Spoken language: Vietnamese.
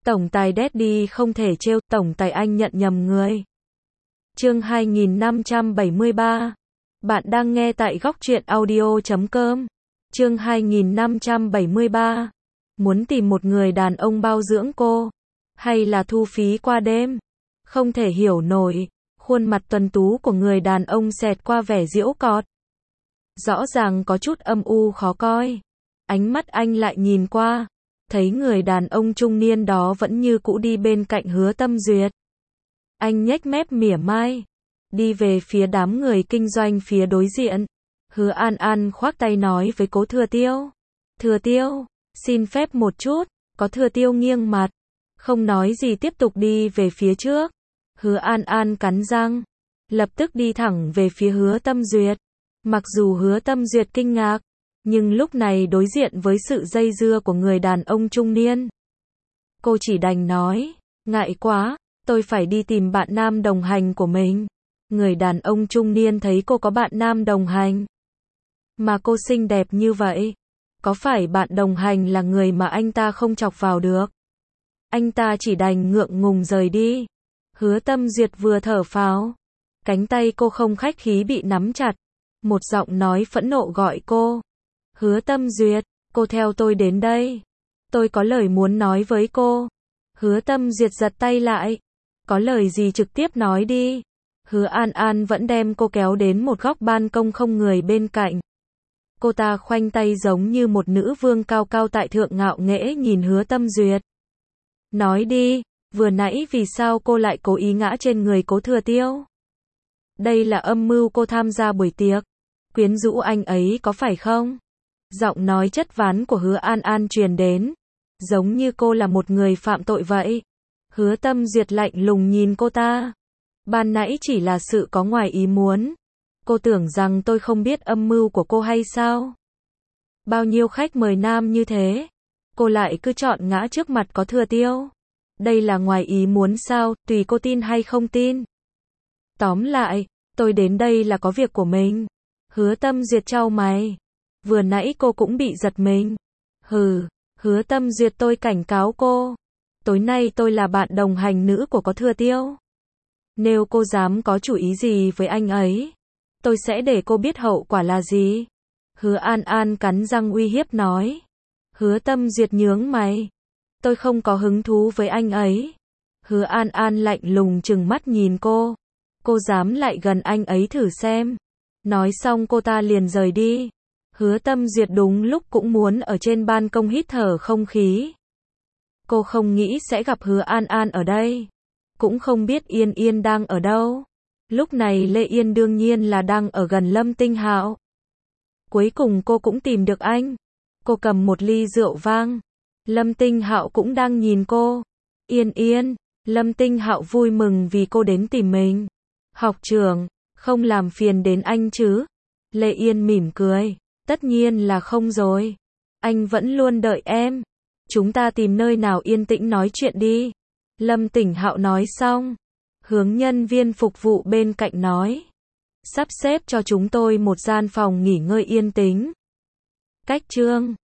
Tổng tài Daddy không thể trêu, tổng tài anh nhận nhầm người. Chương 2573. Bạn đang nghe tại góc truyện audio.com. Chương 2573. Muốn tìm một người đàn ông bao dưỡng cô, hay là thu phí qua đêm? Không thể hiểu nổi, khuôn mặt tuấn tú của người đàn ông xẹt qua vẻ giễu cợt. Rõ ràng có chút âm u khó coi. Ánh mắt anh lại nhìn qua, thấy người đàn ông trung niên đó vẫn như cũ đi bên cạnh Hứa Tâm Duyệt. Anh nhếch mép mỉa mai, đi về phía đám người kinh doanh phía đối diện. Hứa An An khoác tay nói với Cố Thừa Tiêu. Thừa Tiêu, xin phép một chút. Có Thừa Tiêu nghiêng mặt, không nói gì tiếp tục đi về phía trước. Hứa An An cắn răng, lập tức đi thẳng về phía Hứa Tâm Duyệt. Mặc dù Hứa Tâm Duyệt kinh ngạc, nhưng lúc này đối diện với sự dây dưa của người đàn ông trung niên, cô chỉ đành nói, ngại quá, tôi phải đi tìm bạn nam đồng hành của mình. Người đàn ông trung niên thấy cô có bạn nam đồng hành, mà cô xinh đẹp như vậy, có phải bạn đồng hành là người mà anh ta không chọc vào được? Anh ta chỉ đành ngượng ngùng rời đi. Hứa Tâm Duyệt vừa thở phào, cánh tay cô không khách khí bị nắm chặt. Một giọng nói phẫn nộ gọi cô. Hứa Tâm Duyệt, cô theo tôi đến đây. Tôi có lời muốn nói với cô. Hứa Tâm Duyệt giật tay lại. Có lời gì trực tiếp nói đi. Hứa An An vẫn đem cô kéo đến một góc ban công không người bên cạnh. Cô ta khoanh tay giống như một nữ vương cao cao tại thượng ngạo nghễ nhìn Hứa Tâm Duyệt. Nói đi, vừa nãy vì sao cô lại cố ý ngã trên người Cố Thừa Tiêu? Đây là âm mưu cô tham gia buổi tiệc, quyến rũ anh ấy có phải không? Giọng nói chất vấn của Hứa An An truyền đến, giống như cô là một người phạm tội vậy. Hứa Tâm Duyệt lạnh lùng nhìn cô ta. Ban nãy chỉ là sự có ngoài ý muốn. Cô tưởng rằng tôi không biết âm mưu của cô hay sao? Bao nhiêu khách mời nam như thế, cô lại cứ chọn ngã trước mặt Có Thừa Tiêu. Đây là ngoài ý muốn sao, tùy cô tin hay không tin. Tóm lại, tôi đến đây là có việc của mình. Hứa Tâm Duyệt chau mày. Vừa nãy cô cũng bị giật mình. Hứa Tâm Duyệt, tôi cảnh cáo cô. Tối nay tôi là bạn đồng hành nữ của Có Thừa Tiêu. Nếu cô dám có chủ ý gì với anh ấy, tôi sẽ để cô biết hậu quả là gì. Hứa An An cắn răng uy hiếp nói. Hứa Tâm Duyệt nhướng mày. Tôi không có hứng thú với anh ấy. Hứa An An lạnh lùng trừng mắt nhìn cô. Cô dám lại gần anh ấy thử xem. Nói xong cô ta liền rời đi. Hứa Tâm Duyệt đúng lúc cũng muốn ở trên ban công hít thở không khí. Cô không nghĩ sẽ gặp Hứa An An ở đây. Cũng không biết Yên Yên đang ở đâu. Lúc này Lê Yên đương nhiên là đang ở gần Lâm Tinh Hạo. Cuối cùng cô cũng tìm được anh. Cô cầm một ly rượu vang. Lâm Tinh Hạo cũng đang nhìn cô. Yên Yên, Lâm Tinh Hạo vui mừng vì cô đến tìm mình. Học trưởng, không làm phiền đến anh chứ? Lê Yên mỉm cười. Tất nhiên là không rồi. Anh vẫn luôn đợi em. Chúng ta tìm nơi nào yên tĩnh nói chuyện đi. Lâm Tinh Hạo nói xong, hướng nhân viên phục vụ bên cạnh nói. Sắp xếp cho chúng tôi một gian phòng nghỉ ngơi yên tĩnh. Cách chương